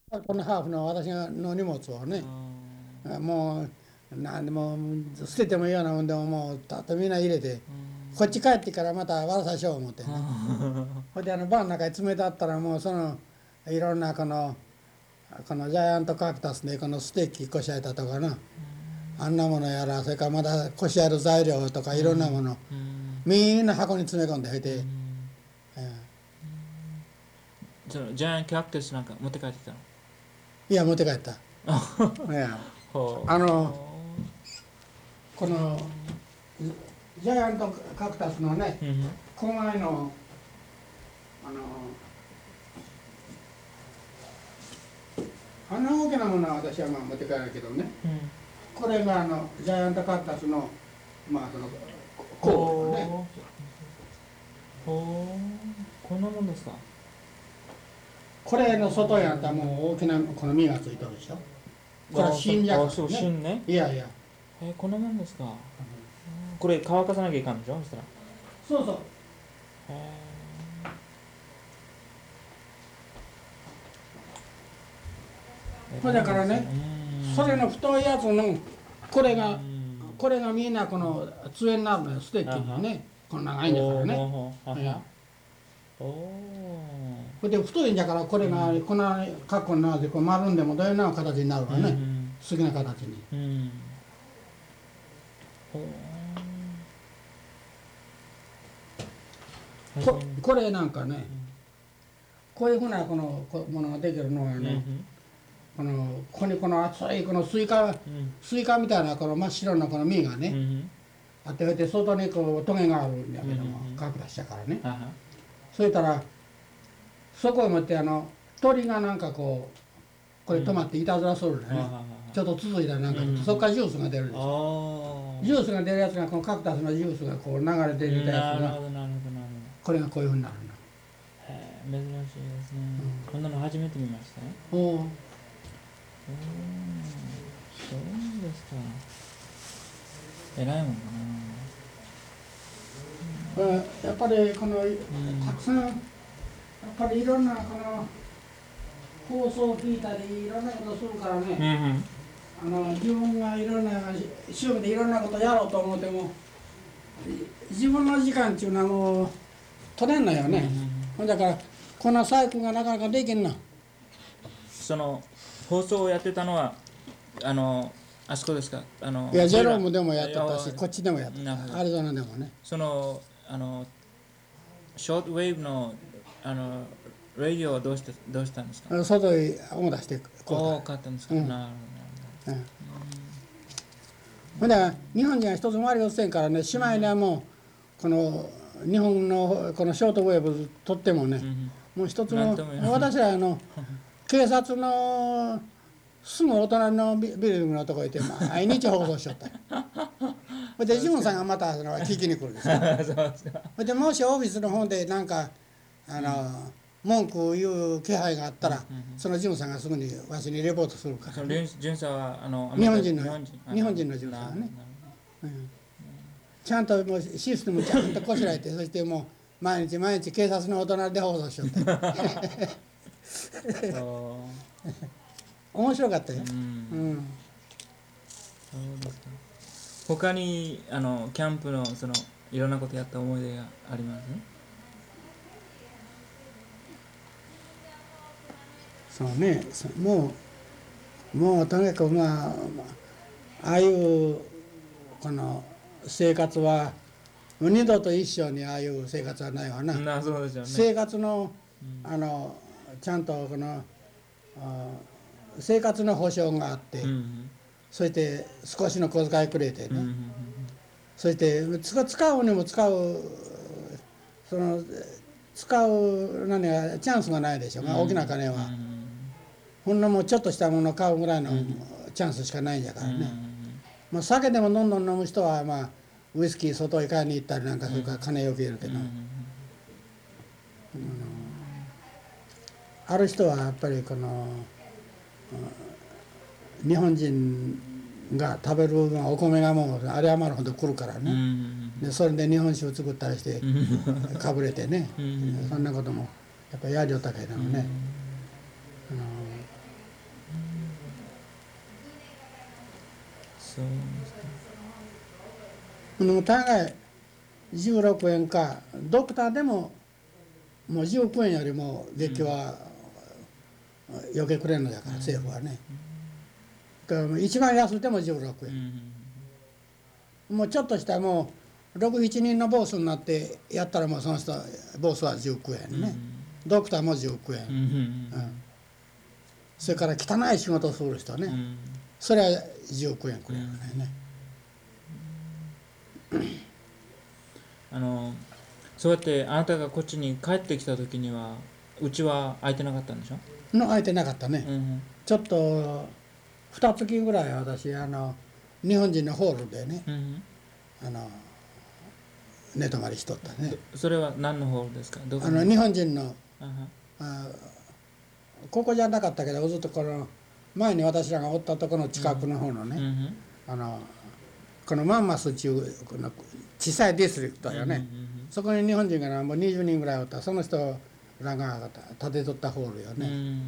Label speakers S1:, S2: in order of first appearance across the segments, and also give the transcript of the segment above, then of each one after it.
S1: このハーフの私の荷物をね、もう何でも捨ててもいいようなもんでももうたっとみんな入れて、こっち帰ってからまた悪さしよう思ってね。ほいでバーの中に詰めてあったらもういろんなこのジャイアントカクタスでこのステーキこしあえたとかな、あんなものやら、それからまだこしあえる材料とかいろんなもの、みんな箱に詰め込んでおいて、
S2: そのジャイアントキャクタスなんか持って帰ってきたの？
S1: いや持って帰った。いやこのジャイアントカクタスのね、郊外のあんな大きなものは私はまあ持って帰るけどね、これがジャイアントカクタスのまあその候補ね。
S2: こんなもんですか？
S1: これの外やったらもう大きなこの実がついてるでしょ。これは新じゃから
S2: そう新ね。
S1: いやいや、
S2: こんなもんですか？これ乾かさなきゃいかんでしょ、そしたら。
S1: そうそう。それだからね、それの太いやつのこれがみんなこの杖になるのよ、ステーキにね、この長いんだからね。これで太いんだからこれがこんな格好になってこう丸んでもどういうような形になるわね、好きな形に。これなんかね、こういうふうなこのものができるのはここにこの厚いこのスイカみたいなこの真っ白なこの実がね、あって、外にこうトゲがあるんだけども、角出したからね。そしたらそこを持って鳥がなんかこれ止まっていたずらするんだね。ちょっと続いたらなんかそこからジュースが出るでしょ。ジュースが出るやつがこのカクタスのジュースがこう流れていたやつが、これがこういうふうになるの。
S2: 珍しいですね。こんなの初めて見ましたね。
S1: そう
S2: ですか。偉いもん
S1: やっぱりたくさんやっぱりいろんな放送を聞いたりいろんなことするからね、自分がいろんな趣味でいろんなことやろうと思っても自分の時間っていうのはもう取れんのよね。だからこのサイクルがなかなかできんの。
S2: その放送をやってたのはあそこですか？
S1: いやジェロームでもやってたし、こっちでもやってた、アリゾナでもね。
S2: そのショートウェーブのラジオはどうしたんですか？
S1: 外へ思い出して
S2: こう買ったんですか？なるほど。
S1: ほんで日本人は一つもありませんからね、姉妹にはもうこの日本のこのショートウェーブとってもね、もう一つも私ら警察のすぐお隣のビルディングのとこ行って毎日放送しよったほいでジムさんがまた聞きに来るんですよほいでもしオフィスの方でなんか文句を言う気配があったら、そのジムさんがすぐにわしにレポートするから、ね、
S2: 巡査は
S1: 日本人のジムさんがね、ちゃんともうシステムちゃんとこしらえて、そしてもう毎日警察のお隣で放送しよって面白かったよ。
S2: 他にキャンプのいろんなことやった思い出がありますね。
S1: そうね、もうとにかくああいうこの生活は二度と一生にああいう生活はないわな。
S2: そうですよね。
S1: 生活のちゃんと生活の保障があって、そして少しの小遣いくれてね、そして使うにも使う使う何がチャンスがないでしょうが、大きな金は。ほんのもうちょっとしたものを買うぐらいのチャンスしかないんだからね。酒でもどんどん飲む人はウイスキー外へ買いに行ったりなんかするから金よけるけど、ある人はやっぱり日本人が食べるお米がもう有り余るほど来るからね、でそれで日本酒を作ったりしてかぶれてね、そんなこともやっぱりやりよったけどもね、
S2: そうですか。
S1: 大概16円か、ドクターでももう19円よりも月給は余計くれるのだから、政府はね。だから一番安くても16円。もうちょっとしたもう6、7人のボスになってやったらもうその人、ボスは19円ね。ドクターも19円。それから汚い仕事をする人ね。それは19円くれるからね。
S2: そうやってあなたがこっちに帰ってきた時にはうちは空いてなかったんでしょ？
S1: 空いてなかったね。ちょっと2月ぐらい私日本人のホールでね、寝泊まりしとったね。
S2: それは何のホールですか？
S1: 日本人のここじゃなかったけど、ずっとこの前に私らがおったところの近くの方のね、このマンマスっていうこの小さいディストリクトよね。そこに日本人がもう20人ぐらいおった。その人らが建てとったホールよね。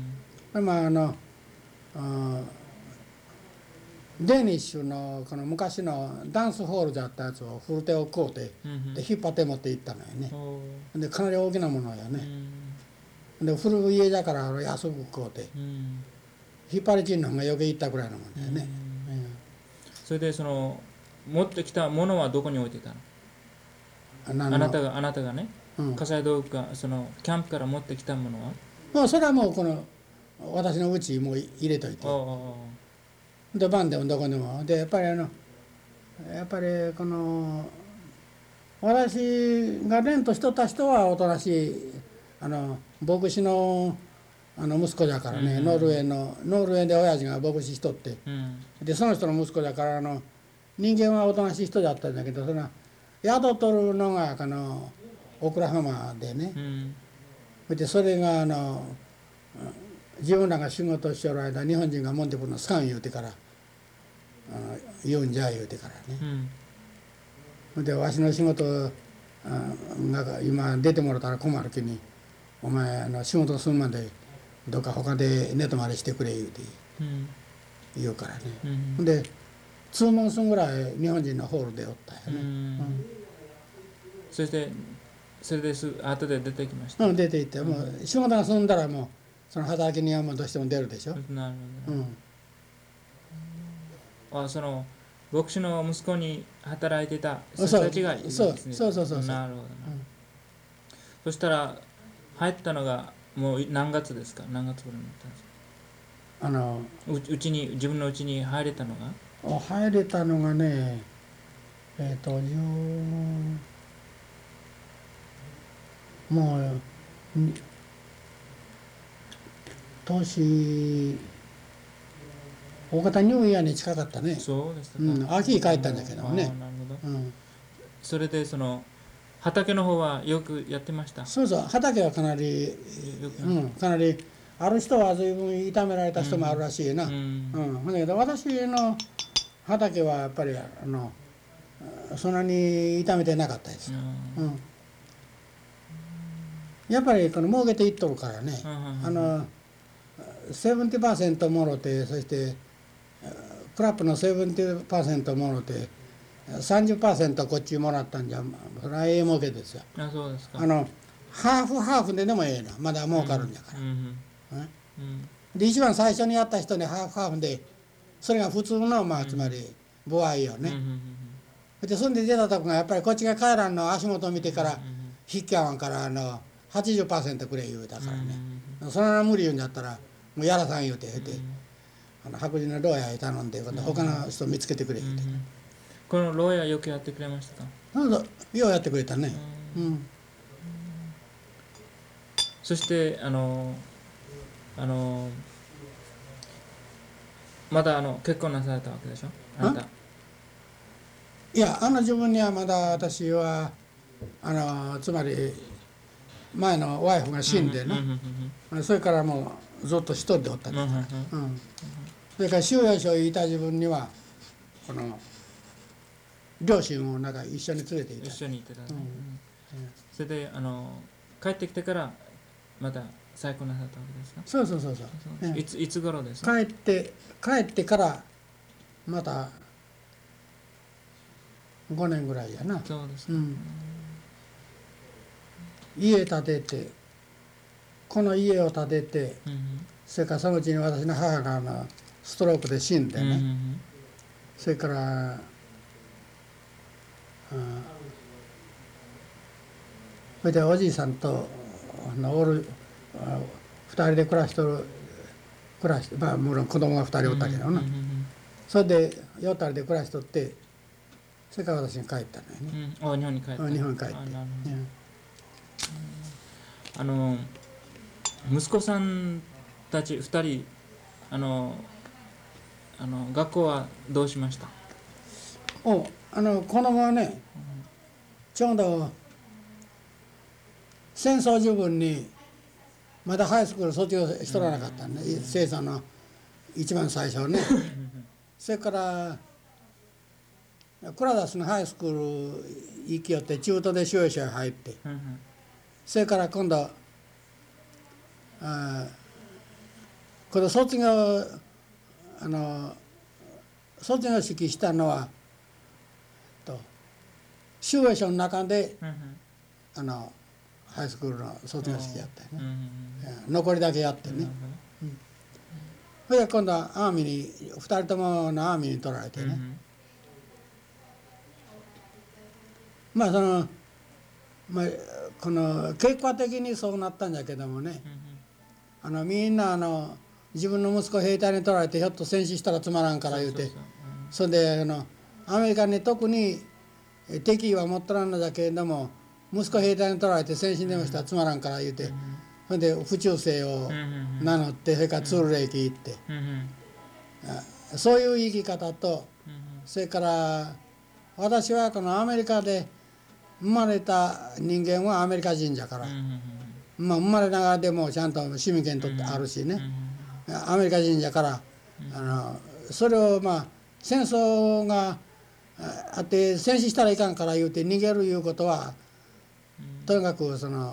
S1: デニッシュのこの昔のダンスホールであったやつをフルテを買うて、で引っ張って持って行ったのよね。でかなり大きなものよね。で古い家だから安く買うて、引っ張り賃の方が余計行ったぐらいのもんだよね。
S2: それで持ってきたものはどこに置いてたの？あなたがね、火災道具かキャンプから持ってきたものは？
S1: もうそれはもうこの私のうちもう入れといて、で晩でもどこでもでやっぱりこの私がレントしとった人はおとなしい牧師の息子だからね、ノルウェーで親父が牧師しとって、でその人の息子だから人間はおとなしい人だったんだけど、宿っとるのがオクラハマでね、でそれが自分らが仕事をしておる間日本人が持ってくるの3言うてから言うんじゃ言うてからね、でわしの仕事が今出てもらったら困る気にお前仕事するまでどっか他で寝泊まりしてくれ言うて言うからね、で2モンスぐらい日本人のホールでおったよね。
S2: それで後で出てきました。
S1: 出て行って、もう仕事が済んだらもうその働きにはもうどうしても出るでしょ。
S2: なるほど。牧師の息子に働いてた人たちがいるんですね。
S1: そう。
S2: なるほど。そしたら入ったのがもう何月ですか？何月頃になったんですか？自分のうちに入れたのが？
S1: 入れたのがね、もう年大型ニューイヤーに近かったね。
S2: そうですか。
S1: 秋に帰ったんだけどね。
S2: なるほど。それで畑の方はよくやってました？
S1: そう畑はかなりある人は随分痛められた人もあるらしいな。だけど私の畑はやっぱりそんなに痛めてなかったです。やっぱり儲けていっとるからね。70% もろて、そしてクラップの 70% もろて 30% こっちもらったんじゃ、それはええ儲けですよ。
S2: そうですか。
S1: ハーフでもええの、まだ儲かるんだから。で一番最初にやった人にハーフで、それが普通のつまり歩合よね。でそんで出たとこがやっぱりこっちが帰らんの足元を見てから引き合わんから80% くれ言うだからね。その無理言うんだったらもうやらさん言うて白人の牢屋へ頼んで他の人見つけてくれ言うて、
S2: この牢屋よくやってくれましたか？
S1: ようやってくれたね。
S2: そしてまだ結婚なされたわけでしょ？あなた。
S1: いや自分にはまだ私はつまり前のワイフが死んでな、それからもうずっと一人でおったんだから、それから収容所にいた自分にはこの両親を一緒に連れていた。
S2: 一緒にいてた、それで帰ってきてからまた再婚なさったわけですか？
S1: そう、
S2: いつ頃ですか？
S1: 帰ってからまた 5年ぐらいやな。
S2: そうですか。
S1: 家建てて、この家を建てて、それからそのうちに私の母がストロークで死んでね、それからそれでおじいさんとおる2人で暮らしてまあもちろん子供が2人おったけどな、それで4人で暮らしとって、それから私に帰ったのよね。
S2: 日本に帰った。
S1: 日本に帰って、
S2: 息子さんたち2人学校はどうしました？
S1: 子供はね、ちょうど戦争時分にまだハイスクール卒業しとらなかったんで、生産の一番最初ね。それからクラダスのハイスクール行きよって中途で修営所へ入って、それから今度卒業式したのは修営所の中でハイスクールの卒業式やったよね。残りだけやってね。それで今度はアーミーに2人とものアーミーに取られてね。まあこの結果的にそうなったんだけどもね、みんな自分の息子兵隊に取られてひょっと戦死したらつまらんから言うて、それでアメリカに特に敵意は持っとらんのだけれども、息子兵隊に取られて戦死でもしたらつまらんから言うて、それで府中生を名乗って、それからツールレイキ行って、そういう生き方と、それから私はこのアメリカで生まれた人間はアメリカ人じゃから、まあ生まれながらでもちゃんと市民権取ってあるしね、アメリカ人じゃから、それをまあ戦争があって戦死したらいかんから言うて逃げるいうことは、とにかく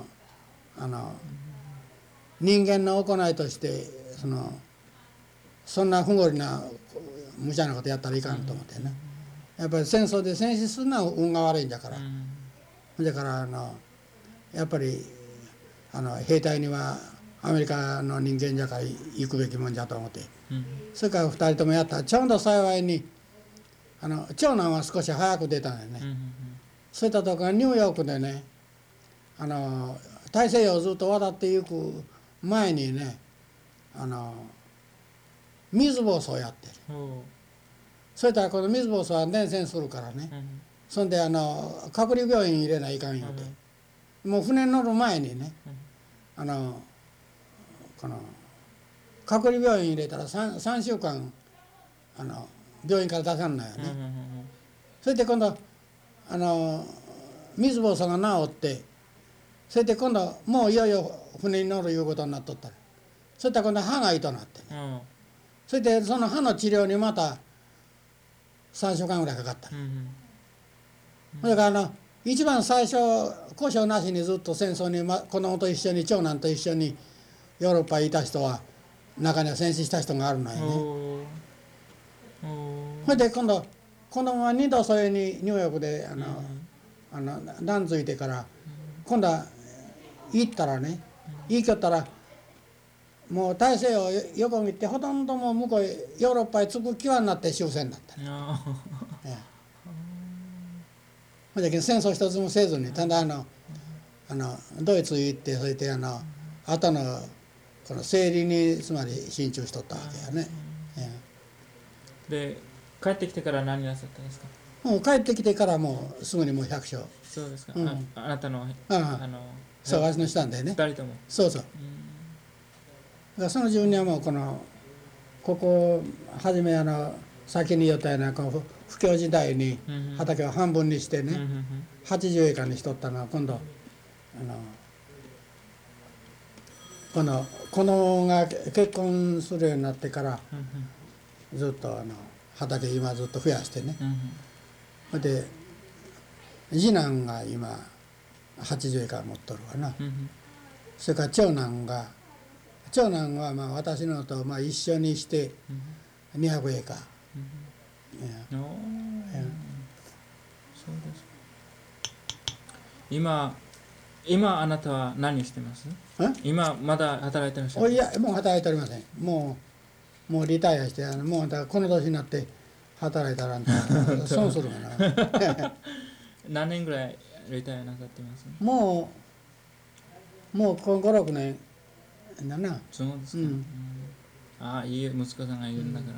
S1: 人間の行いとしてそんな不合理な無茶なことやったらいかんと思ってね。やっぱり戦争で戦死するのは運が悪いんだから、だからやっぱり兵隊にはアメリカの人間じゃから行くべきもんじゃと思って、それから2人ともやった。ちょうど幸いに長男は少し早く出たんよね。そういったとこがニューヨークでね、大西洋をずっと渡っていく前にね、水疱瘡やってる。それからこの水疱瘡は伝染するからね、そんで隔離病院入れないかんよって、もう船に乗る前にね、この隔離病院入れたら 3週間病院から出さんのよね。それで今度水疱瘡が治って、それで今度もういよいよ船に乗るいうことになっとったら、それで今度歯が痛なってね、それでその歯の治療にまた3週間ぐらいかかった。だから一番最初故障なしにずっと戦争に、子供と一緒に長男と一緒にヨーロッパにいた人は中には戦死した人があるのよね。それで今度子供は2度それにニューヨークで段ついてから今度は行ったらね、行きよったらもう大西洋横切ってほとんどもう向こうヨーロッパへ着く際になって終戦だったね。だけど戦争一つもせずに、ただドイツ行って、それで後のこの生理につまり進駐しとったわけやね。
S2: で帰ってきてから何なさったんですか？
S1: もう帰ってきてからもうすぐにもう100勝。
S2: そうですか。あなたの
S1: そう、わしのしたんでね。
S2: 2人とも。
S1: そうそう。だからその自分にはもうここ初め先に言ったような不況時代に畑を半分にしてね、80エーカーにしとったのは今度この子供が結婚するようになってからずっと畑今ずっと増やしてね、で次男が今80エーカー持っとるわな、それから長男はまあ私のとまあ一緒にして200エーカー、
S2: そうです。今あなたは何してます？今まだ働いてらっしゃる？
S1: いや、もう働いておりません。もうリタイアして、もうだからこの年になって働いたら損するかな。
S2: 何年ぐらいリタイアなさってます？
S1: もう5、6年だな。
S2: そうですか。ああ、いい息子さんがいるんだからもう。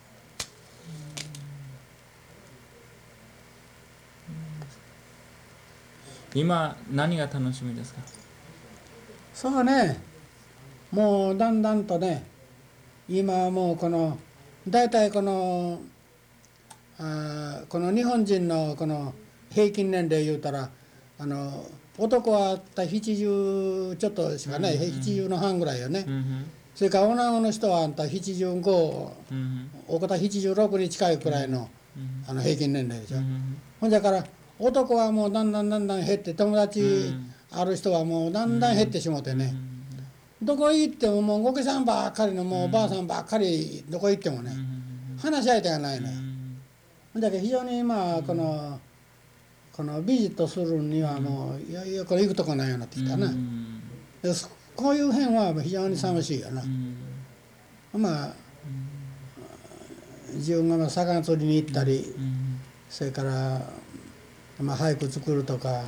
S2: 今何が楽しみですか？
S1: そうね、もうだんだんとね、今はもう大体この日本人のこの平均年齢言うたら男は70ちょっとしかない、70の半ぐらいよね。それから女の人は75、お方76に近いくらいの平均年齢でしょ。ほんじゃから男はもうだんだん減って、友達ある人はもうだんだん減ってしもてね、どこ行ってももうごけさんばっかりの、もうおばあさんばっかり、どこ行ってもね、話し相手がないのよ。ほんだけど非常に今このビジットするにはもういよいよこれ行くとこないようになってきたな。こういう辺は非常に寂しいよな。まあ自分が魚釣りに行ったり、それから俳句作るとか、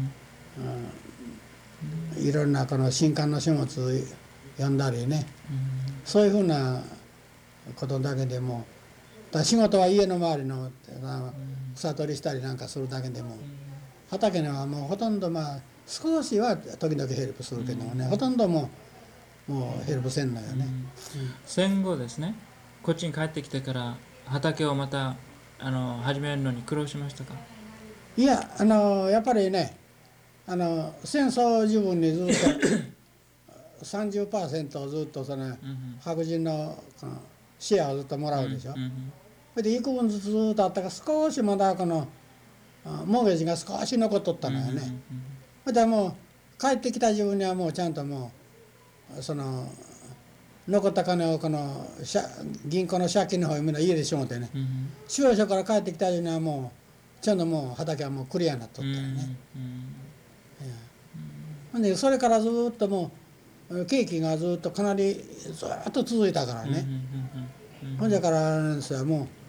S1: いろんなこの新刊の書物読んだりね、そういうふうなことだけでも、仕事は家の周りの草取りしたりなんかするだけでも、畑にはもうほとんど少しは時々ヘルプするけどもね、ほとんどもうヘルプせんのよね。
S2: 戦後ですね、こっちに帰ってきてから畑をまた始めるのに苦労しましたか？
S1: いや、やっぱりね、戦争自分にずっと30% をずっと白人のシェアをずっともらうでしょ。それで幾分ずつずっとあったから、少しまだモーゲージが少し残っとったのよね。それでもう帰ってきた自分にはもうちゃんともう残った金を銀行の借金の方にみんな家でしもってね、収容所から帰ってきた自分にはもうちゃんともう畑はもうクリアになっとったよね。ほんでそれからずっともう景気がずっとかなりずっと続いたからね。ほんじゃからなんですよ、もう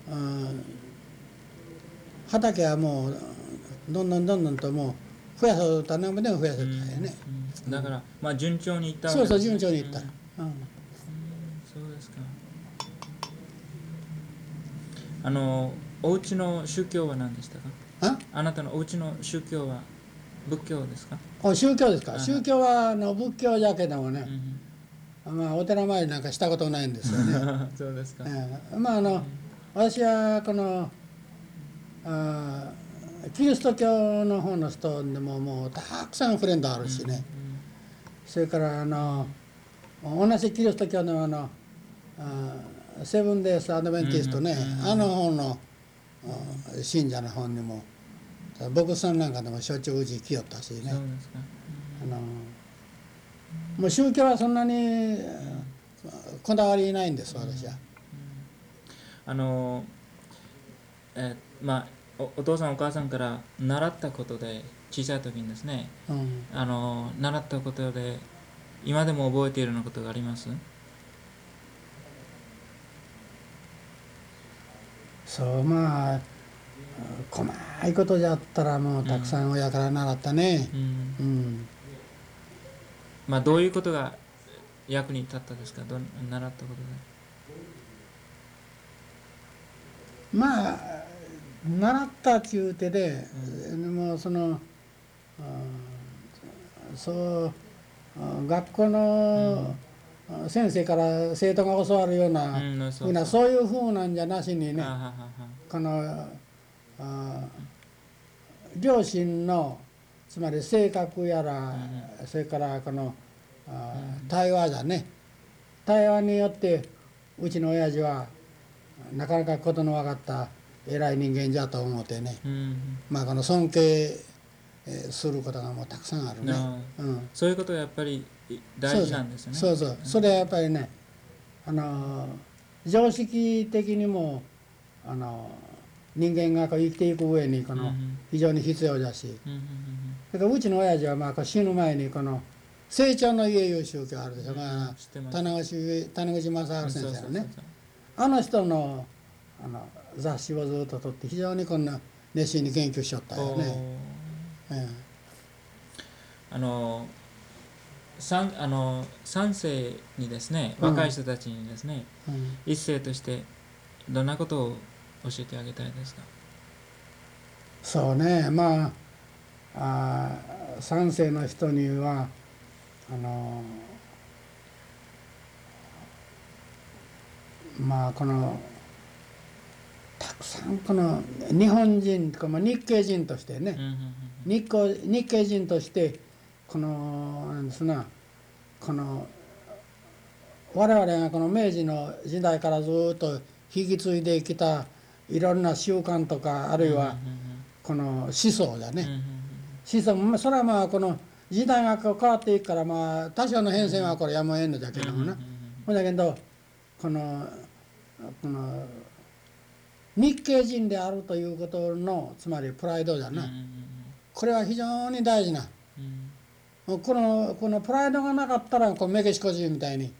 S1: 畑はもうどんどんともう増やそうと何もでも増やせたよね。
S2: だから順調にいったわけですね。
S1: そう順調にいった。
S2: そうですか。お家の宗教は何でしたか？あなたのお家の宗教は仏教ですか？
S1: 宗教ですか？宗教は仏教じゃけどもね、お寺参りなんかしたことないんですよね。
S2: そうですか。
S1: 私はキリスト教の方の人でももうたくさんフレンドあるしね、それから同じキリスト教のセブンデースアドベンティストね、方の信者の方にも牧師さんなんかでもしょっちゅううち来よったしね。もう宗教はそんなにこだわりないんです、私は。
S2: お父さんお母さんから習ったことで、小さい時にですね、習ったことで今でも覚えているようなことがあります？
S1: そう細いことじゃったらもうたくさん親から習ったね。
S2: どういうことが役に立ったですか？習ったこと
S1: で。習ったっていうてで、もう学校の先生から生徒が教わるようなそういうふうなんじゃなしにね、両親のつまり性格やら、それから対話だね、対話によってうちの親父はなかなか事の分かった偉い人間じゃと思ってね、尊敬することがもうたくさんあるね。
S2: そういうことがやっぱり大事なんですよね。
S1: それはやっぱりね、常識的にも人間がこう生きていく上にこの非常に必要だし、だからうちの親父はまあこう死ぬ前にこの成長の家いう宗教あるでしょ、谷口正治先生のね、あの人の雑誌をずっと取って非常にこんな熱心に研究しよったよね。
S2: 3世にですね、若い人たちにですね、一世としてどんなことを教えてあげたいですか？
S1: そうね、まあ3世の人にはまあこのたくさんこの日本人とか、まあ、日系人としてね、日系人としてこのなんですな、この我々がこの明治の時代からずっと引き継いできたいろんな習慣とか、あるいはこの思想だね、思想もそれはまあこの時代が変わっていくから、まあ多少の変遷はこれやむを得んのだけどもな、だけどこの日系人であるということのつまりプライドだな、これは非常に大事な、このプライドがなかったらこうメキシコ人みたいに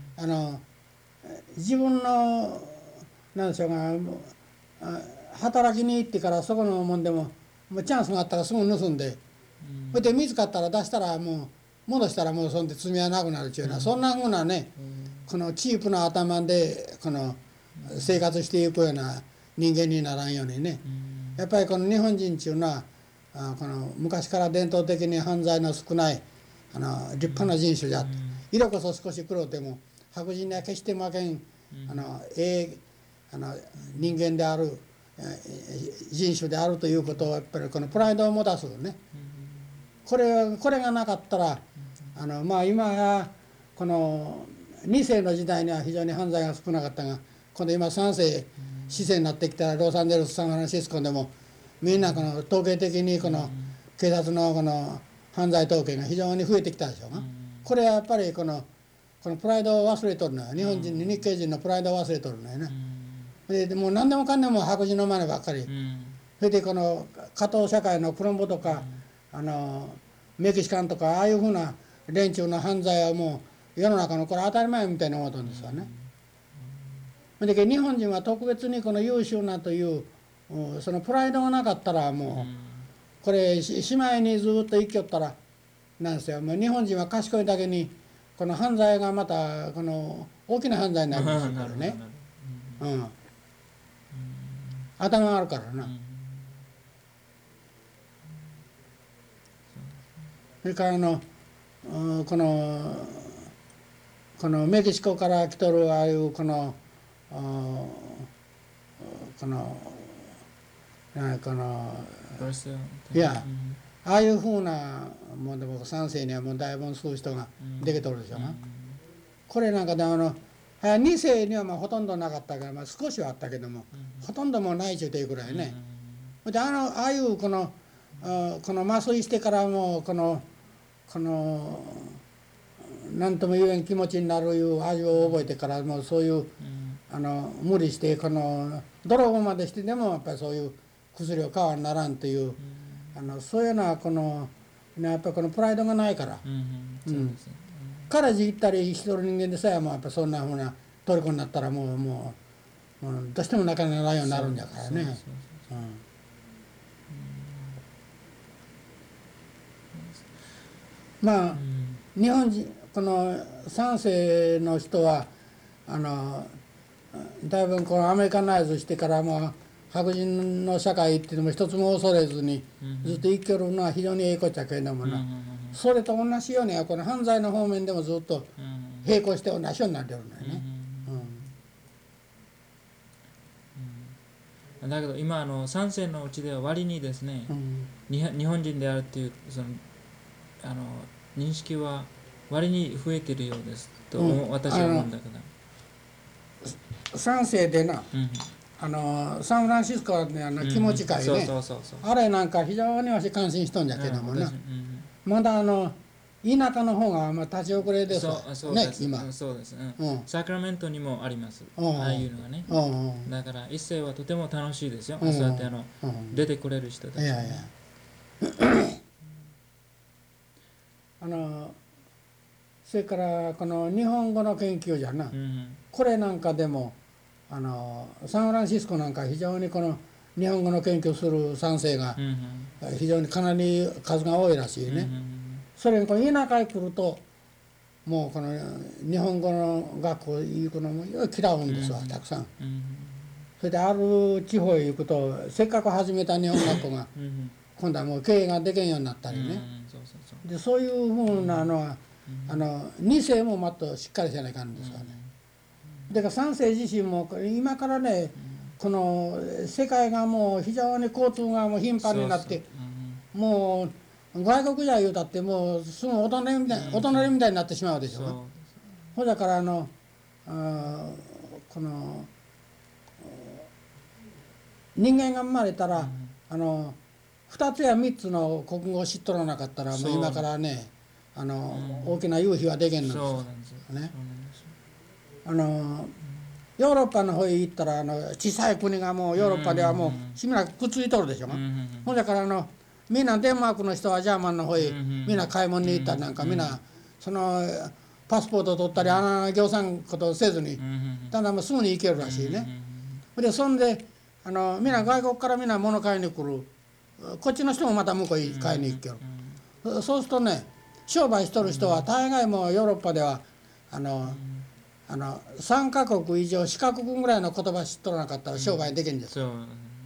S1: 自分のなんでしょうか、働きに行ってからそこのもんでもチャンスがあったらすぐ盗んで、それで見つかったら出したらもう戻したらもうそんで罪はなくなるっていうような、そんなふうなね、このチープな頭でこの生活していくような人間にならんようにね、やっぱりこの日本人っていうのはこの昔から伝統的に犯罪の少ない立派な人種であって、色こそ少し黒でも白人には決して負けん人間である人種であるということをやっぱりこのプライドを持たすね、これがなかったらまあ今やこの2世の時代には非常に犯罪が少なかったが、今度今3世4世になってきたらロサンゼルスサンフランシスコでもみんなこの統計的にこの警察のこの犯罪統計が非常に増えてきたでしょうが、これはやっぱりこのプライドを忘れとるのよ、日本人日系人のプライドを忘れとるのよね。でもう何でもかんでも白人の真似ばっかり、それでこの下等社会のコロンボとかメキシカンとかああいうふうな連中の犯罪はもう世の中のこれ当たり前みたいに思ってるんですよね。で日本人は特別にこの優秀なというそのプライドがなかったらもうこれしまいにずっと生きよったらなんですよ、もう日本人は賢いだけにこの犯罪がまたこの大きな犯罪になるんですよこれね、頭があるからな。それからこのメキシコから来とるああいうこのいやああいうふうなもうでも3世にはもうだいぶそういう人ができとるでしょうな、これなんかで2世にはまあほとんどなかったから、まあ、少しはあったけども、ほとんどもうないちゅうていうくらいね、でああいうこの麻酔してからもこの何とも言えん気持ちになるいう味を覚えてからもうそういう無理してこの泥棒までしてでもやっぱりそういう薬を買わんならんというそういうようなやっぱりこのプライドがないから、からじったりしとる人間でさえもやっぱそんなふうな虜になったらもうどうしても仲にならんようになるんだからね。まあ日本人この3世の人はだいぶこのアメリカナイズしてから白人の社会っていうのも一つも恐れずにずっと生きよるのは非常にええこっちゃけれどもな、それと同じようにこの犯罪の方面でもずっと並行して同じようになってるんだよね。
S2: だけど今3世のうちでは割にですね、日本人であるっていうその認識は割に増えているようですと、私は思うんだけど、
S1: 3世でな、サンフランシスコで気持ち会ね、あれなんか非常にわし感心しとんじゃけどもな、まだ田舎の方がまあ立ち遅れですわね、今。
S2: そうです。サクラメントにもあります。ああいうのがね。だから一世はとても楽しいですよ。そうやって出てくれる人たち。
S1: それからこの日本語の研究じゃな、これなんかでもサンフランシスコなんか非常にこの日本語の研究する賛成が非常にかなり数が多いらしいね。それにこの田舎へ来るともうこの日本語の学校行くのも嫌うんですわ、たくさん。それである地方へ行くとせっかく始めた日本学校が今度はもう経営ができんようになったりね。でそういうふうなのは2世ももっとしっかりせないかんですよね。だから3世自身も今からねこの世界がもう非常に交通がもう頻繁になってもう外国じゃ言うたってもうすぐお隣みたいになってしまうでしょ。ほだからこの人間が生まれたら2つや3つの国語を知っとらなかったらもう今からね大きな夕日はできんのですよね。ヨーロッパの方へ行ったら小さい国がもうヨーロッパではもうしみなくくっついとるでしょ。ほんだからみんなデンマークの人はジャーマンの方へみんな買い物に行ったりなんかみんなそのパスポート取ったり行産ことせずにただもうすぐに行けるらしいね。でそんでみんな外国からみんな物買いに来るこっちの人もまた向こうへ買いに行ける。そうするとね商売しとる人は大概もヨーロッパでは3カ国以上4カ国ぐらいの言葉知っとらなかったら商売できるんですよ。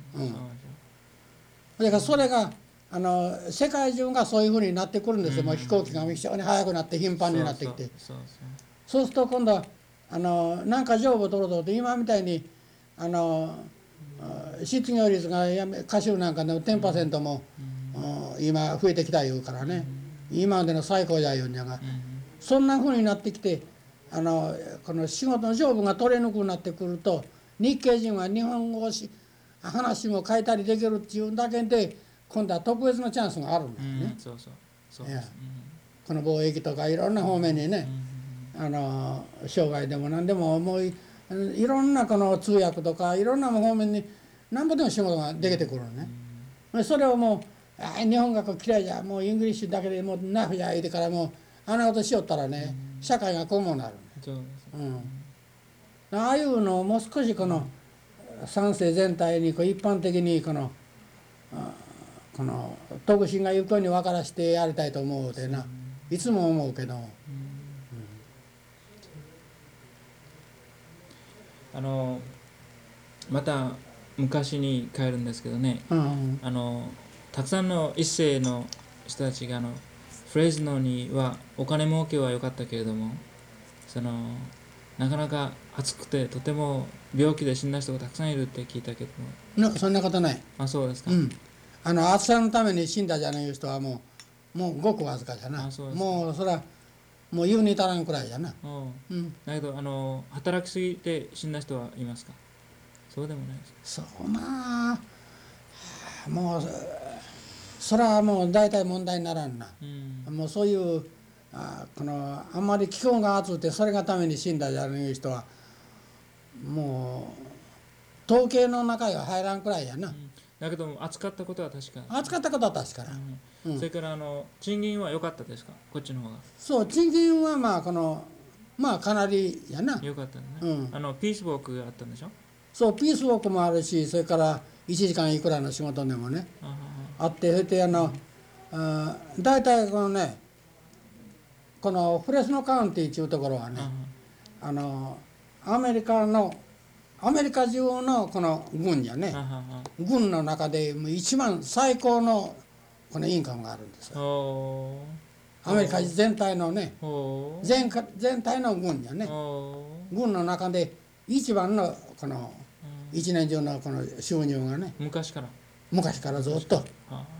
S1: だからそれが世界中がそういうふうになってくるんですよ。もう飛行機が非常に速くなって頻繁になってきてそうすると今度はなんか情報を取ろうとって今みたいに失業率が歌手なんかの 10% も今増えてきたいうからね今までの最高じゃ言うんじゃがそんなふうになってきてこの仕事の勝負が取れにくくなってくると日系人は日本語話も書いたりできるっていうだけで今度は特別なチャンスがあるんだよね。この貿易とかいろんな方面にね商売でも何でももういろんなこの通訳とかいろんな方面に何ぼでも仕事ができてくるのね。それをもう日本学嫌いじゃもうイングリッシュだけでもうナフじゃ言うてからもうあんなことしよったらね社会がこうもなる。ああいうのをもう少しこの三世全体に一般的にこの徳心がゆくように分からせてやりたいと思うてないつも思うけど。
S2: また昔に帰るんですけどね、たくさんの一世の人たちがフレズノにはお金儲けは良かったけれどもなかなか暑くてとても病気で死んだ人がたくさんいるって聞いたけども
S1: そんなことない。
S2: そうですか。
S1: 暑さのために死んだじゃない人はもうごくわずかじゃな。もうそれはもう言うに足らんくらいじゃな。
S2: だけど働きすぎて死んだ人はいますか。そうでもないですか。
S1: そうもうそれはもう大体問題にならんな。もうそういうあんまり気候が暑くてそれがために死んだじゃない人はもう統計の中へは入らんくらいやな。
S2: だけど暑かったことは確か。
S1: 暑かったことは確かだ。
S2: それから賃金は良かったですか。こっちの方が。
S1: そう賃金はかなりやな。
S2: 良かったね。ピースウォークがあったんでしょ。
S1: そうピースウォークもあるしそれから1時間いくらの仕事でもねあってそれで大体このフレスノカウンティっていうところはねアメリカ中のこの郡じゃね郡の中で一番最高のこのインカムがあるんですよ。アメリカ全体のね全体の郡じゃね郡の中で一番のこの一年中のこの収入がね
S2: 昔から
S1: ずっと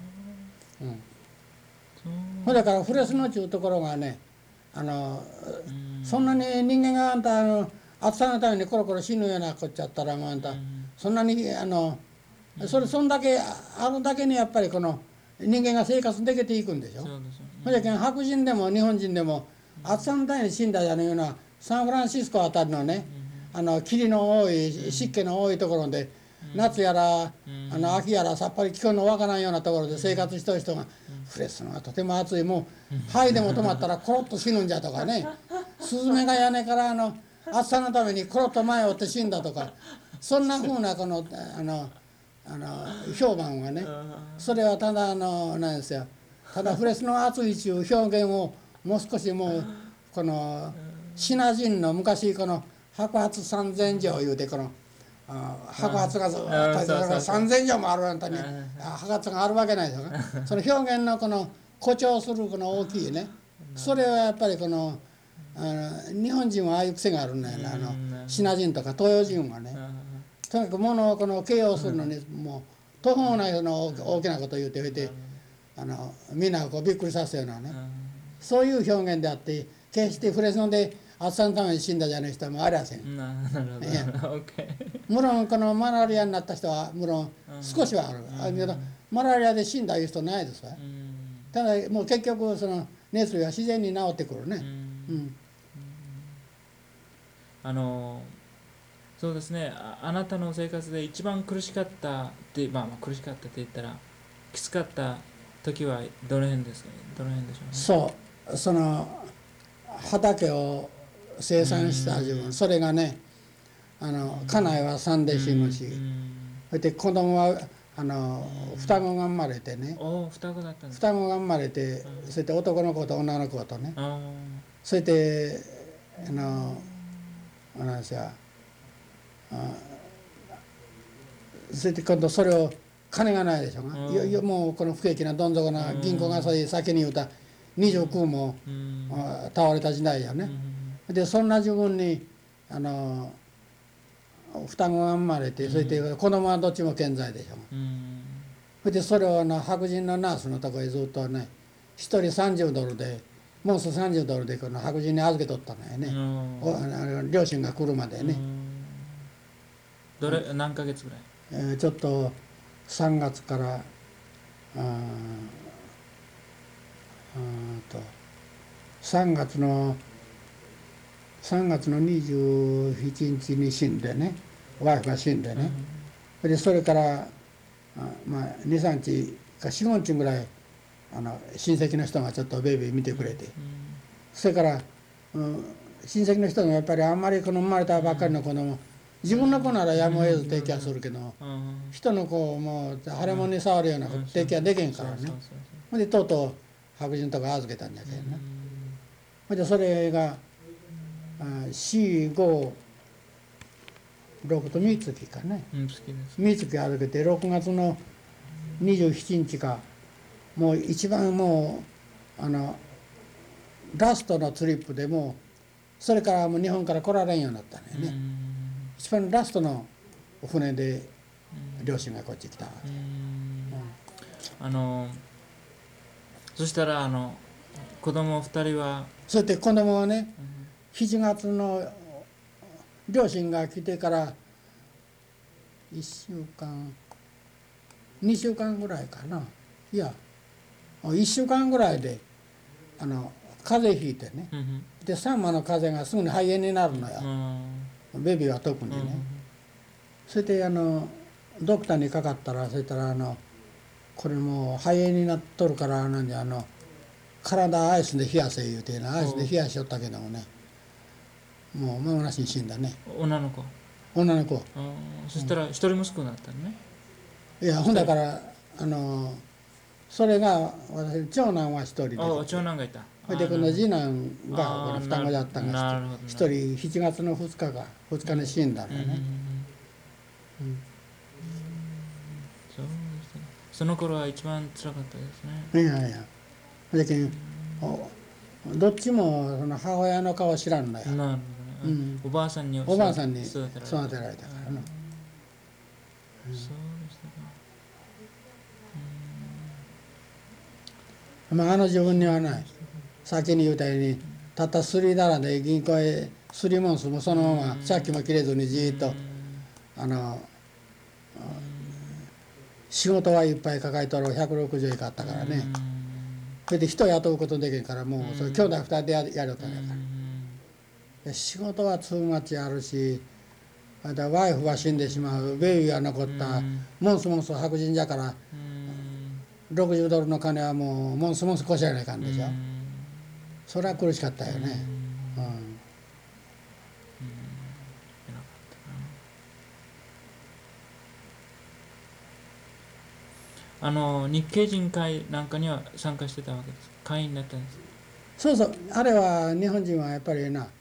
S1: だからフレスノっていうところがねそんなに人間があんた暑さのためにコロコロ死ぬようなこっちゃったらもうあんたそんなにそんだけあるだけにやっぱりこの人間が生活できていくんでしょ。
S2: そうですよね。
S1: ほんじゃけん白人でも日本人でも暑さのために死んだじゃないようなサンフランシスコあたりのね、霧の多い湿気の多いところで、夏やら秋やらさっぱり気候のわからんようなところで生活してる人が、フレスノはとても暑い、もう肺でも止まったらコロッと死ぬんじゃとかね、スズメが屋根から暑さのためにコロッと前を追って死んだとか、そんなふうなこの評判はね、それはただなんですよ、ただフレスの暑いという表現をもう少しもうこのシナ人の昔この白髪3000条いうてこの白髪がずっと3000条もあるあんたに白髪があるわけないですよね。その表現のこの誇張するこの大きいね、それはやっぱりこの日本人はああいう癖があるんだよね。シナ人とか東洋人はね、とにかく物をこの形容するのにもう途方ない大きなことを言うておいてみんなをこうびっくりさせるようなね、そういう表現であって、決してフレスノで暑さのために死んだじゃない人はもうありません。
S2: なるほど。
S1: もろんこのマラリアになった人はもろん少しはある。だけどマラリアで死んだいう人ないですわ。ただもう結局その熱は自然に治ってくるね。
S2: そうですね。あなたの生活で一番苦しかったって、苦しかったって言ったらきつかった時はどの辺ですかね。どの辺でしょうね。
S1: そう、その畑を生産した自分、それがね、家内は産で死ぬし、そして子供は双子が生まれてね、
S2: 双子だったんです。
S1: 双子が生まれて、そして男の子と女の子とね、そしてなんですよ、それで今度それを金がないでしょが、もうこの不景気などん底な銀行がそういう先に言うた29も倒れた時代やね。でそんな自分に双子が生まれて、それで子供はどっちも健在でしょ。それでそれを白人のナースのとこへずっとね、1人30ドルでもうすぐ30ドルでこの白人に預けとったのよね、両親が来るまでね。
S2: 何ヶ月ぐらい？
S1: ちょっと3月から3月の27日に死んでね、ワイフが死んでね、でそれから2、3日か4、5日ぐらい親戚の人がちょっとベイビー見てくれて、それから、親戚の人がやっぱりあんまりこの生まれたばっかりの子供、自分の子ならやむを得ず提供するけど、人の子をもう腫れ物に触るような提供できんからね。ほんでとうとう白人とか預けたんだけどね。ほんでそれが4、5、6と3月かね、3月預けて6月の27日か、もう一番もうラストのトリップでもうそれからもう日本から来られんようになったのよね。一番ラストの船で両親がこっち来たわけ。
S2: そしたら子供2人は
S1: そして子供はね、7月の両親が来てから1週間2週間ぐらいかな、いや1週間ぐらいで風邪ひいてね、でサンマの風邪がすぐに肺炎になるのよ、ベビーは特にね。それでドクターにかかったら、そしたらこれもう肺炎になっとるからなんで体アイスで冷やせ言うてアイスで冷やしよったけどもね、もう間もなしに死んだね。
S2: 女の子。そしたら一人息子だったのね。
S1: いやほんだからそれが私長男は一人で、
S2: 長男がいた。
S1: それでこの次男がこの双子だったが一人7月の2日に死んだのね。
S2: その頃は一番辛かったですね。
S1: いやいや、だけどどっちもその母親の顔知らんのよ。
S2: なるほどね。おばあさんに
S1: 育てられたからな。
S2: そうでしたか。
S1: 自分にはない。先に言うたようにたったすりだらで銀行へすりもんすもそのまま借金も切れずにじっと仕事はいっぱい抱えとる160以下あったからね。それで人雇うことできんからもうそれ兄弟2人でやるとねから。仕事はツーマッチあるし、またワイフは死んでしまう、ベイビーが残った、モンスモンス白人じゃから$60の金はもうモンスモンスこしらないかんでしょ。それは苦しかったよね。
S2: 日系人会なんかには参加してたわけです。会員だったんです。
S1: そうそう、あれは日本人はやっぱりな、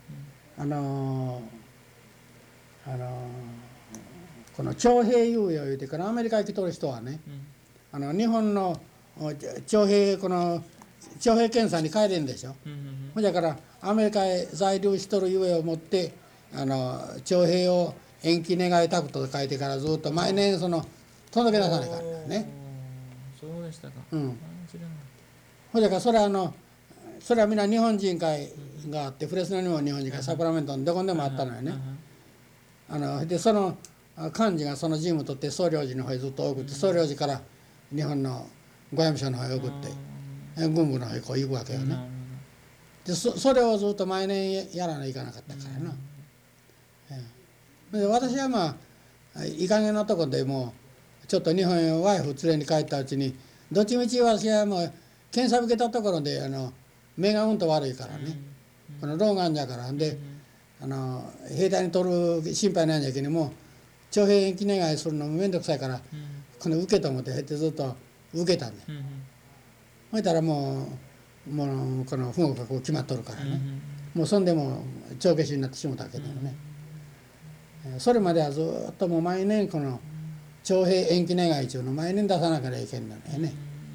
S1: この徴兵猶予いうてからアメリカに来とる人はね、日本の徴兵検査に帰れんでしょ。ほんだからアメリカへ在留しとるゆえを持って徴兵を延期願いたくと書いてからずっと毎年届け出さないからね。
S2: そうでしたか。
S1: ほんだからそれはみんな日本人会があって、フレスノにも日本人会、サクラメントのどこにでもあったのよね。でその幹事がその事務を取って総領事の方へずっと送って、総領事から日本の外務省の方へ送って、軍部の方へこう行くわけよね。でそれをずっと毎年やらないかなかったからな。で私はまあいい加減なとこでもうちょっと日本へワイフ連れに帰ったうちに、どっちみち私はもう検査受けたところで目がうんと悪いからね、この老眼じゃからで兵隊に取る心配ないんじゃけども、徴兵延期願いするのも面倒くさいから、この受けと思って入ってずっと受けたんで、そしたらもうこの不合格決まっとるからね、もうそんでも帳消しになってしもたけどもね、それまではずっともう毎年この徴兵延期願い中の毎年出さなきゃいけんのね。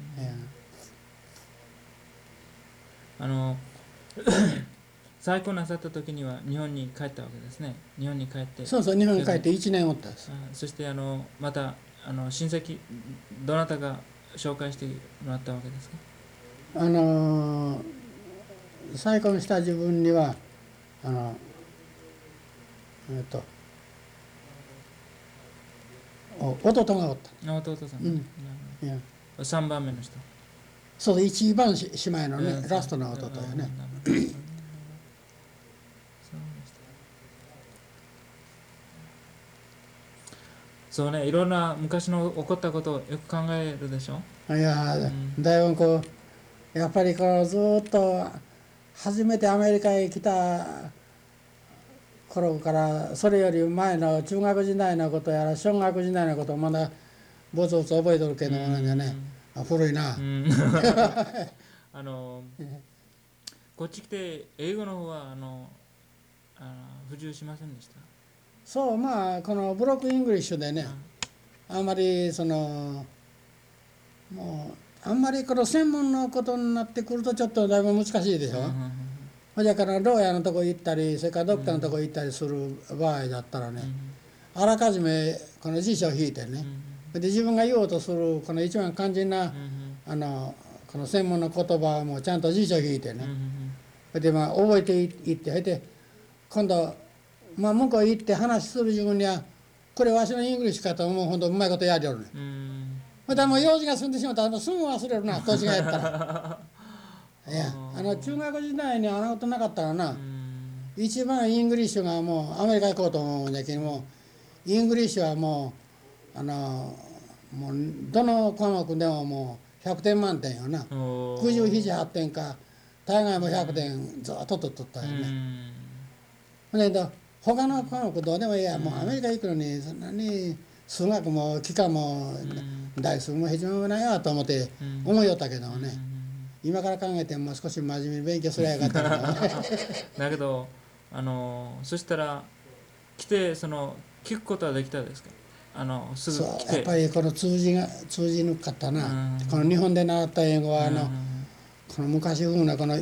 S2: 再婚なさった時には日本に帰ったわけですね。日本に帰って。
S1: そうそう、日本に帰って1年おったんです。
S2: そしてまた親戚どなたが紹介してもらったわけですか。
S1: 再婚した自分には弟がおった。
S2: 弟さん、3番目の人。
S1: そう、一番姉妹のね、ラストの弟よね。
S2: そうね、いろんな昔の起こったことをよく考えるでしょ。
S1: いや、だいぶやっぱりずっと初めてアメリカへ来た頃から、それより前の中学時代のことやら小学時代のことをまだぼつぼつ覚えとるけどもね、古いな。
S2: こっち来て英語の方は不自由しませんでした。
S1: そう、まあこのブロックイングリッシュでね、あんまりもうあんまりこの専門のことになってくるとちょっとだいぶ難しいでしょ。ほじゃからローヤーのとこ行ったり、それからドクターのとこ行ったりする場合だったらね、あらかじめこの辞書を引いてね、で自分が言おうとするこの一番肝心なこの専門の言葉もちゃんと辞書を引いてね、で覚えていって、で今度向こう行って話する自分にはこれわしのイングリッシュかと思うほどうまいことやりよるね。ほんでもう用事が済んでしまったらすぐ忘れるな、年がやったら。いや中学時代にあのことなかったらな、一番イングリッシュがもうアメリカ行こうと思うんだけども、イングリッシュはもうもうどの科目でももう100点満点よな。97、8点か大概も100点ずっと取っとったよね。ほんで他の科目どうでもいいや、もうアメリカ行くのにそんなに数学も機械も代数も非常にないわと思って思いよったけどもね、今から考えても少し真面目に勉強すりゃよかったけどね。
S2: だけどそしたら来て聞くことはできたですか。すぐ来て。
S1: そうやっぱりこの通じぬかったな。この日本で習った英語はこの昔風なこの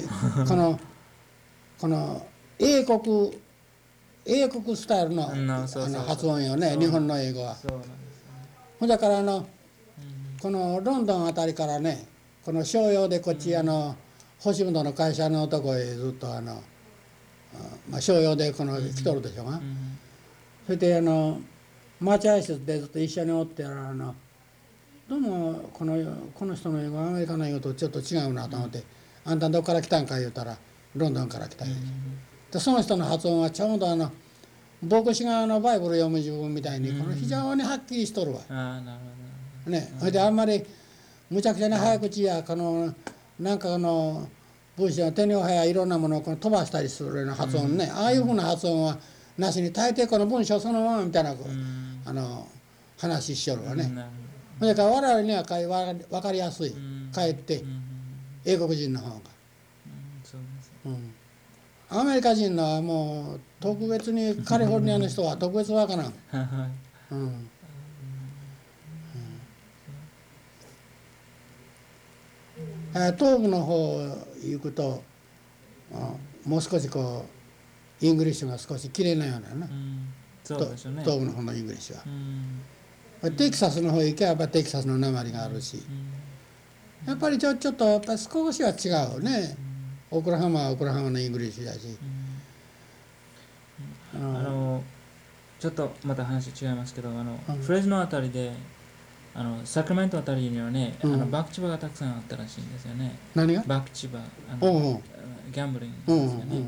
S1: 英国スタイルの発音よね、日本の英語は。だからこのロンドンあたりからね、この商用でこっち星野の会社のとこへずっと商用で来とるでしょうが、それで待合室でずっと一緒におってどどうもこの人の英語はアメリカの英語とちょっと違うなと思って、あんたどこから来たんか言うたらロンドンから来た言うで、その人の発音はちょうど牧師側のバイブル読む自分みたいに非常にはっきりしとるわ。ね、それであんまりむちゃくちゃな早口やなんか文章の手におはやいろんなものを飛ばしたりするような発音ね、ああいうふうな発音はなしに大抵この文章そのままみたいな話しよるわね。だから我々には分かりやすい、かえって英国人の方が。アメリカ人のはもう特別にカリフォルニアの人は特別わからん。東部の方行くともう少しイングリッシュが少しきれいなようなな、東部の方のイングリッシュは。テキサスの方行けばやっぱテキサスの訛りがあるし、やっぱりちょっとやっぱ少しは違うね。オクラハマはオクラハマのイングリッシュだし。
S2: ちょっとまた話違いますけど、フレズノあたりでサクラメントあたりにはね、バクチバがたくさんあったらしいんですよね。
S1: 何が？
S2: バクチバ、ギャンブリングですよね。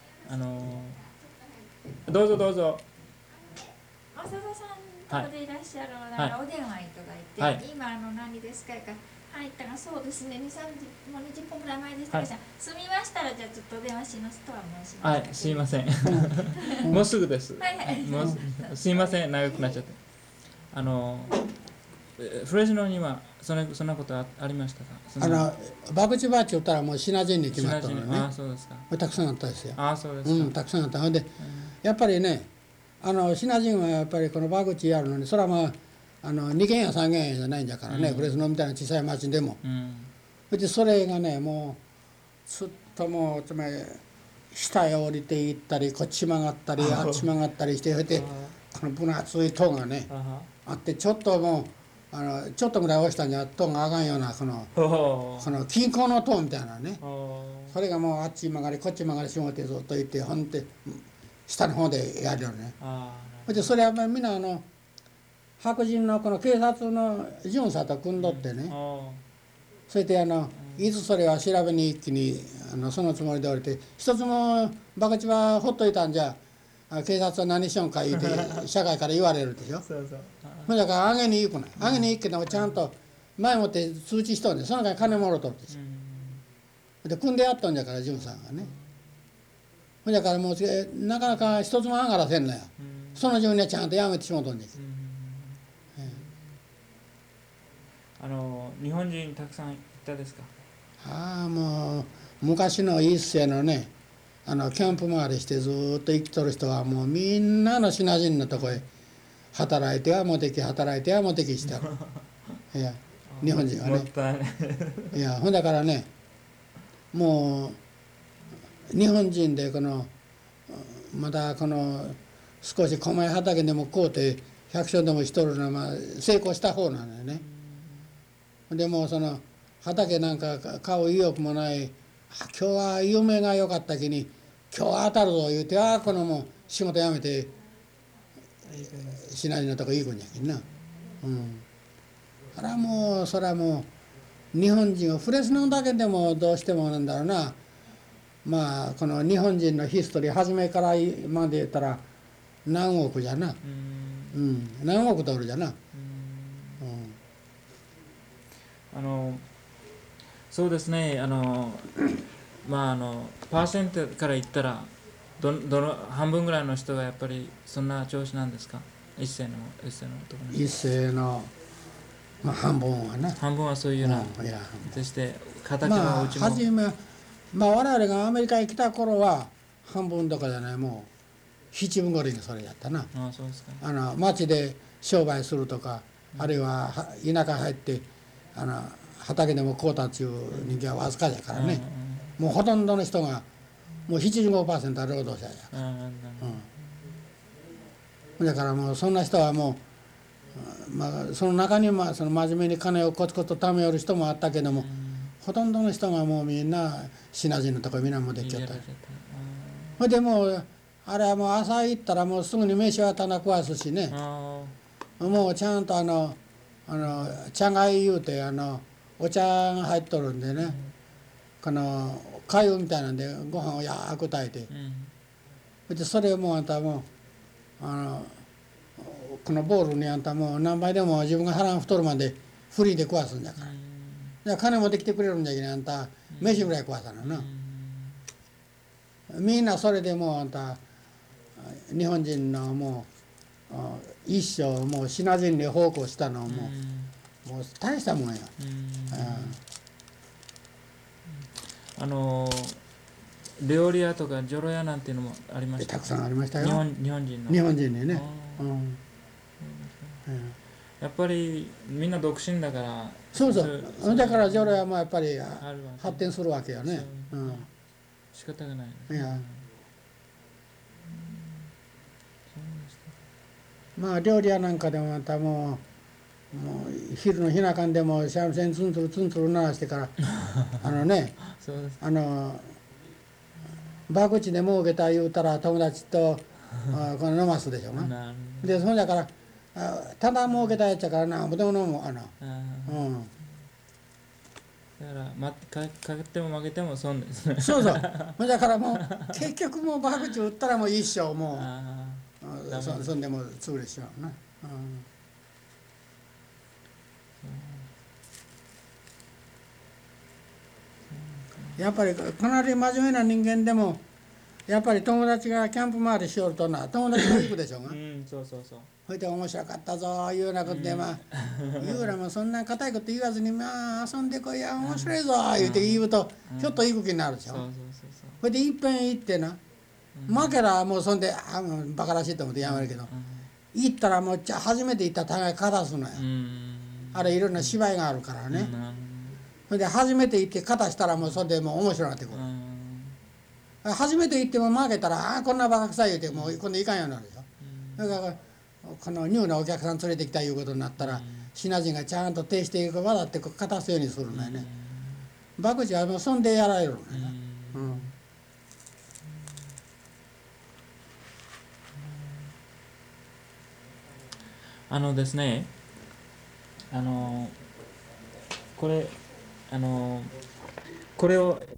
S2: どうぞどうぞ。
S3: 浅田さんとこでいらっしゃるならお電話いただいて、今何ですか入ったらそうですね、もう20分くらい前でしたけど、済みましたらじゃあちょっとお電話しますとは申します。
S2: はい、すいません。もうすぐです。すいません、長くなっちゃって。フレズノにはそんなことありましたか？
S1: バクチバーって言ったらもうシナ人に決まったのね。
S2: あ、そうですか。
S1: たくさんあったですよ。
S2: あ、そうですか。
S1: たくさんあった。ほんで、やっぱりね、シナ人はやっぱりこのバクチやるのに、それはまあ2軒や3軒やじゃないんだからね、フレズノみたいな小さい町でも。それがね、もうずっともうつまり下へ降りていったり、こっち曲がったりあっち曲がったりして、それでこの分厚い塔がねあって、ちょっともうちょっとぐらい押したんじゃ塔があかんようなこの金鉱の塔みたいなね、それがもうあっち曲がりこっち曲がりしもてずっと行って、ほんで下の方でやるよね。それはみんな白人のこの警察の巡査と組んどってね、それでいつそれは調べに一気にそのつもりで降りて、一つもバカチはほっといたんじゃ警察は何しよんか言うて社会から言われるでしょ。だから上げに行くな、上げに行くけどもちゃんと前もって通知しとんで、その中に金もろとるでしょ。で組んでやっとんじゃから巡査がね。だからもうなかなか一つも上がらせんのよ。その自分にはちゃんとやめてしもとんです。
S2: 日本人たくさんいたですか？
S1: もう昔の一世のね、キャンプ回りしてずっと生きとる人はもうみんなのシナ人のとこへ働いてはもてき働いてはもてきしてる。いや日本人はね。いやほんだからね、もう日本人でまた少し米畑でも買うて百姓でもしとるのは成功した方なのよね。でも畑なんか買う意欲もない、今日は夢が良かったきに今日は当たるぞ言うて、このもう仕事辞めてシナリのとこ行くんやけんな。それはもう日本人はフレスノだけでもどうしてもなんだろうな、まあこの日本人のヒストリー初めから今で言ったら何億じゃな、何億とおるじゃな。
S2: そうですね、パーセントから言ったら半分ぐらいの人がやっぱりそんな調子なんですか？一世のところに。
S1: 一世の半分はな。
S2: 半分はそういうような。そして形はうちも。
S1: 初め我々がアメリカへ来た頃は半分とかじゃない、もう7分5厘がそれやったな。
S2: そうですか。
S1: 町で商売するとか、あるいは田舎入って畑でも買うたっていう人間はわずかだからね、もうほとんどの人がもう 75% は労働者や、だからもうそんな人はもう、その中にその真面目に金をコツコツと貯めよる人もあったけども、ほとんどの人がもうみんなシナ人のとこみんなもできちゃった。それでもうあれはもう朝行ったらもうすぐに飯は棚食わすしね、もうちゃんと茶貝言うてお茶が入っとるんでね、この粥みたいなんでご飯をやーく炊いて、でそれをもうあんたもうこのボールにあんたもう何杯でも自分が腹が太るまでフリーで食わすんだから、じゃあ金持ってきてくれるんじゃけどあんた飯ぐらい食わさなな、みんなそれでもうあんた日本人のもう一生もうシナ人に奉公したのもう大したもんや。
S2: 料理屋とかジョロ屋なんていうのもありました。
S1: たくさんありましたよ。
S2: 日本人の。
S1: 日本人にね。
S2: やっぱりみんな独身だから。
S1: そうそう。だからジョロ屋もやっぱり発展するわけよね。
S2: 仕方がない。
S1: まあ料理屋なんかでもまたもう昼の日中でも三味線ツンツルツンツル鳴らしてから博打で儲けた言うたら友達とこの飲ますでしょな。でそんだからただ儲けたやつやからな、でも飲む
S2: だから勝っても負けても損ですね。
S1: そうそう。だからもう結局もう博打売ったらもう一生もうそんでも潰れしまうな。やっぱりかなり真面目な人間でもやっぱり友達がキャンプ回りしよるとな、友達が行くでしょうが。
S2: そうそうそう。
S1: ほいで面白かったぞいうようなことで言うらもそんな固いこと言わずに遊んでこいや面白いぞ言うて言うとちょっと行く気になるでしょ。ほいでいっぺん行ってな、負けらもうそんでバカらしいと思ってやめるけど、行ったらもう初めて行ったら互い勝たすのよ。あれいろんな芝居があるからね。それで初めて行って勝たしたらもうそれでもう面白くなってくる。初めて行っても負けたらこんなバカくさい言うてもう今度行かんようになるでしょ。だからこのニューなお客さん連れてきたいうことになったらシナ人がちゃんと徹してわざって勝たすようにするのよね。博打はもうそんでやられるのよ
S2: ね。ですね、これを